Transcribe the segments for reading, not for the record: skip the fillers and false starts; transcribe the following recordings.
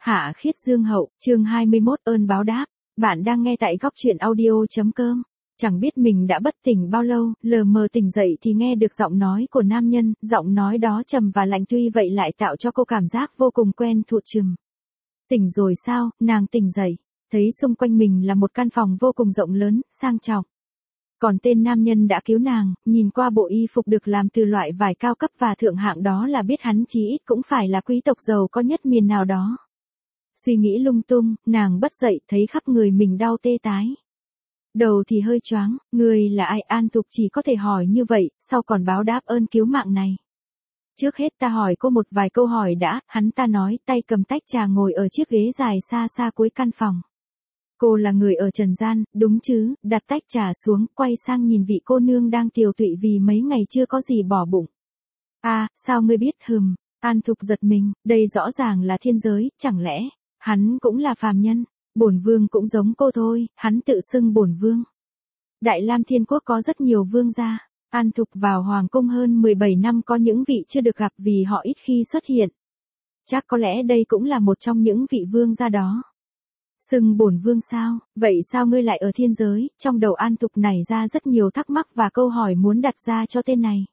Hạ Khiết Dương Hậu, chương 21 ơn báo đáp. Bạn đang nghe tại góc truyện audio.com. Chẳng biết mình đã bất tỉnh bao lâu, lờ mờ tỉnh dậy thì nghe được giọng nói của nam nhân, giọng nói đó trầm và lạnh tuy vậy lại tạo cho cô cảm giác vô cùng quen thuộc chừng. Tỉnh rồi sao, nàng tỉnh dậy, thấy xung quanh mình là một căn phòng vô cùng rộng lớn, sang trọng. Còn tên nam nhân đã cứu nàng, nhìn qua bộ y phục được làm từ loại vải cao cấp và thượng hạng đó là biết hắn chí ít cũng phải là quý tộc giàu có nhất miền nào đó. Suy nghĩ lung tung, nàng bất dậy thấy khắp người mình đau tê tái. Đầu thì hơi choáng, người là ai? An Thục chỉ có thể hỏi như vậy, sau còn báo đáp ơn cứu mạng này. Trước hết ta hỏi cô một vài câu hỏi đã, hắn ta nói tay cầm tách trà ngồi ở chiếc ghế dài xa xa cuối căn phòng. Cô là người ở trần gian, đúng chứ? Đặt tách trà xuống, quay sang nhìn vị cô nương đang tiều tụy vì mấy ngày chưa có gì bỏ bụng. À, sao ngươi biết? An Thục giật mình, đây rõ ràng là thiên giới, chẳng lẽ hắn cũng là phàm nhân? Bổn vương cũng giống cô thôi, hắn tự xưng bổn vương. Đại Lam Thiên Quốc có rất nhiều vương gia. An Thục vào hoàng cung hơn 17 năm, có những vị chưa được gặp vì họ ít khi xuất hiện. Chắc có lẽ đây cũng là một trong những vị vương gia đó. Xưng bổn vương sao? Vậy sao ngươi lại ở thiên giới? Trong đầu An Thục nảy ra rất nhiều thắc mắc và câu hỏi muốn đặt ra cho tên này.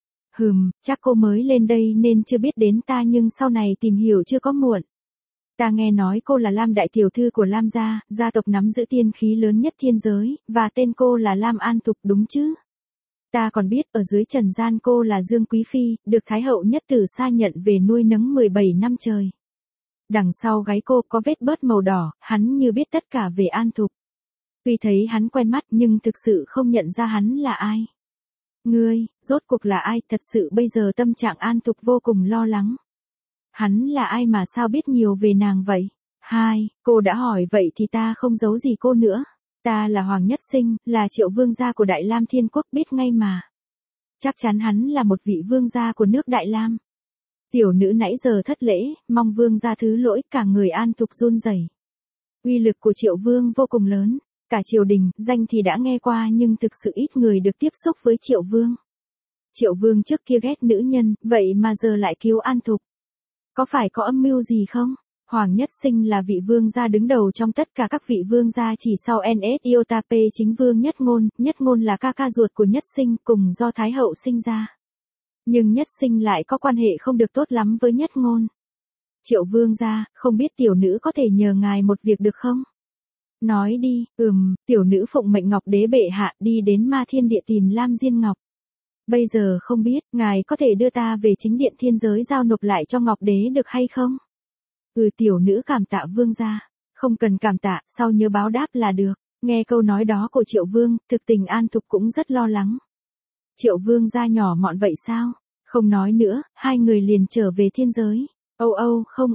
Chắc cô mới lên đây nên chưa biết đến ta, nhưng sau này tìm hiểu chưa có muộn. Ta nghe nói cô là Lam đại tiểu thư của Lam gia, gia tộc nắm giữ tiên khí lớn nhất thiên giới, và tên cô là Lam An Thục đúng chứ? Ta còn biết ở dưới trần gian cô là Dương Quý Phi, được Thái hậu nhất tử sa nhận về nuôi nấng 17 năm trời. Đằng sau gáy cô có vết bớt màu đỏ, hắn như biết tất cả về An Thục. Tuy thấy hắn quen mắt nhưng thực sự không nhận ra hắn là ai. Ngươi, rốt cuộc là ai? Thật sự bây giờ tâm trạng An Thục vô cùng lo lắng. Hắn là ai mà sao biết nhiều về nàng vậy? Cô đã hỏi vậy thì ta không giấu gì cô nữa. Ta là Hoàng Nhất Sinh, là Triệu vương gia của Đại Lam Thiên Quốc, biết ngay mà. Chắc chắn hắn là một vị vương gia của nước Đại Lam. Tiểu nữ nãy giờ thất lễ, mong vương gia thứ lỗi. Cả người An Thục run rẩy. Uy lực của Triệu vương vô cùng lớn. Cả triều đình, danh thì đã nghe qua nhưng thực sự ít người được tiếp xúc với Triệu vương. Triệu vương trước kia ghét nữ nhân, vậy mà giờ lại cứu An Thục. Có phải có âm mưu gì không? Hoàng Nhất Sinh là vị vương gia đứng đầu trong tất cả các vị vương gia chỉ sau Ns Iotape chính vương Nhất Ngôn là ca ca ruột của Nhất Sinh cùng do Thái hậu sinh ra. Nhưng Nhất Sinh lại có quan hệ không được tốt lắm với Nhất Ngôn. Triệu vương gia, không biết tiểu nữ có thể nhờ ngài một việc được không? Nói đi. Tiểu nữ phụng mệnh Ngọc Đế bệ hạ đi đến Ma Thiên Địa tìm Lam Diên Ngọc. Bây giờ không biết, ngài có thể đưa ta về chính điện thiên giới giao nộp lại cho Ngọc Đế được hay không? Tiểu nữ cảm tạ vương gia. Không cần cảm tạ, sau nhớ báo đáp là được. Nghe câu nói đó của Triệu vương, thực tình An Thục cũng rất lo lắng. Triệu vương gia nhỏ mọn vậy sao? Không nói nữa, hai người liền trở về thiên giới. Không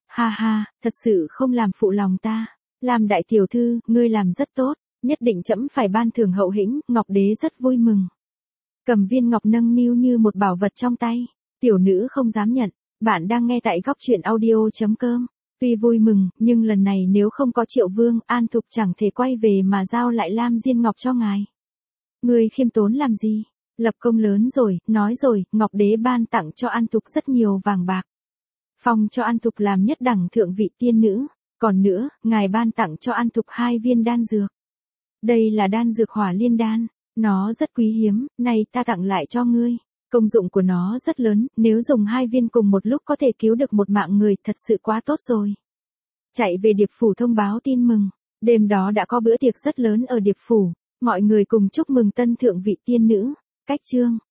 thật sự không làm phụ lòng ta. Làm đại tiểu thư, ngươi làm rất tốt, nhất định trẫm phải ban thưởng hậu hĩnh. Ngọc Đế rất vui mừng. Cầm viên ngọc nâng niu như một bảo vật trong tay. Tiểu nữ không dám nhận. Bạn đang nghe tại góc truyện audio.com. Tuy vui mừng, nhưng lần này nếu không có Triệu vương, An Thục chẳng thể quay về mà giao lại Lam Diên Ngọc cho ngài. Ngươi khiêm tốn làm gì? Lập công lớn rồi, nói rồi, Ngọc Đế ban tặng cho An Thục rất nhiều vàng bạc. Phong cho An Thục làm nhất đẳng thượng vị tiên nữ. Còn nữa, ngài ban tặng cho An Thục 2 viên đan dược. Đây là đan dược Hỏa Liên đan. Nó rất quý hiếm, này ta tặng lại cho ngươi. Công dụng của nó rất lớn, nếu dùng 2 viên cùng một lúc có thể cứu được một mạng người, thật sự quá tốt rồi. Chạy về Điệp phủ thông báo tin mừng. Đêm đó đã có bữa tiệc rất lớn ở Điệp phủ. Mọi người cùng chúc mừng tân thượng vị tiên nữ. Cách chương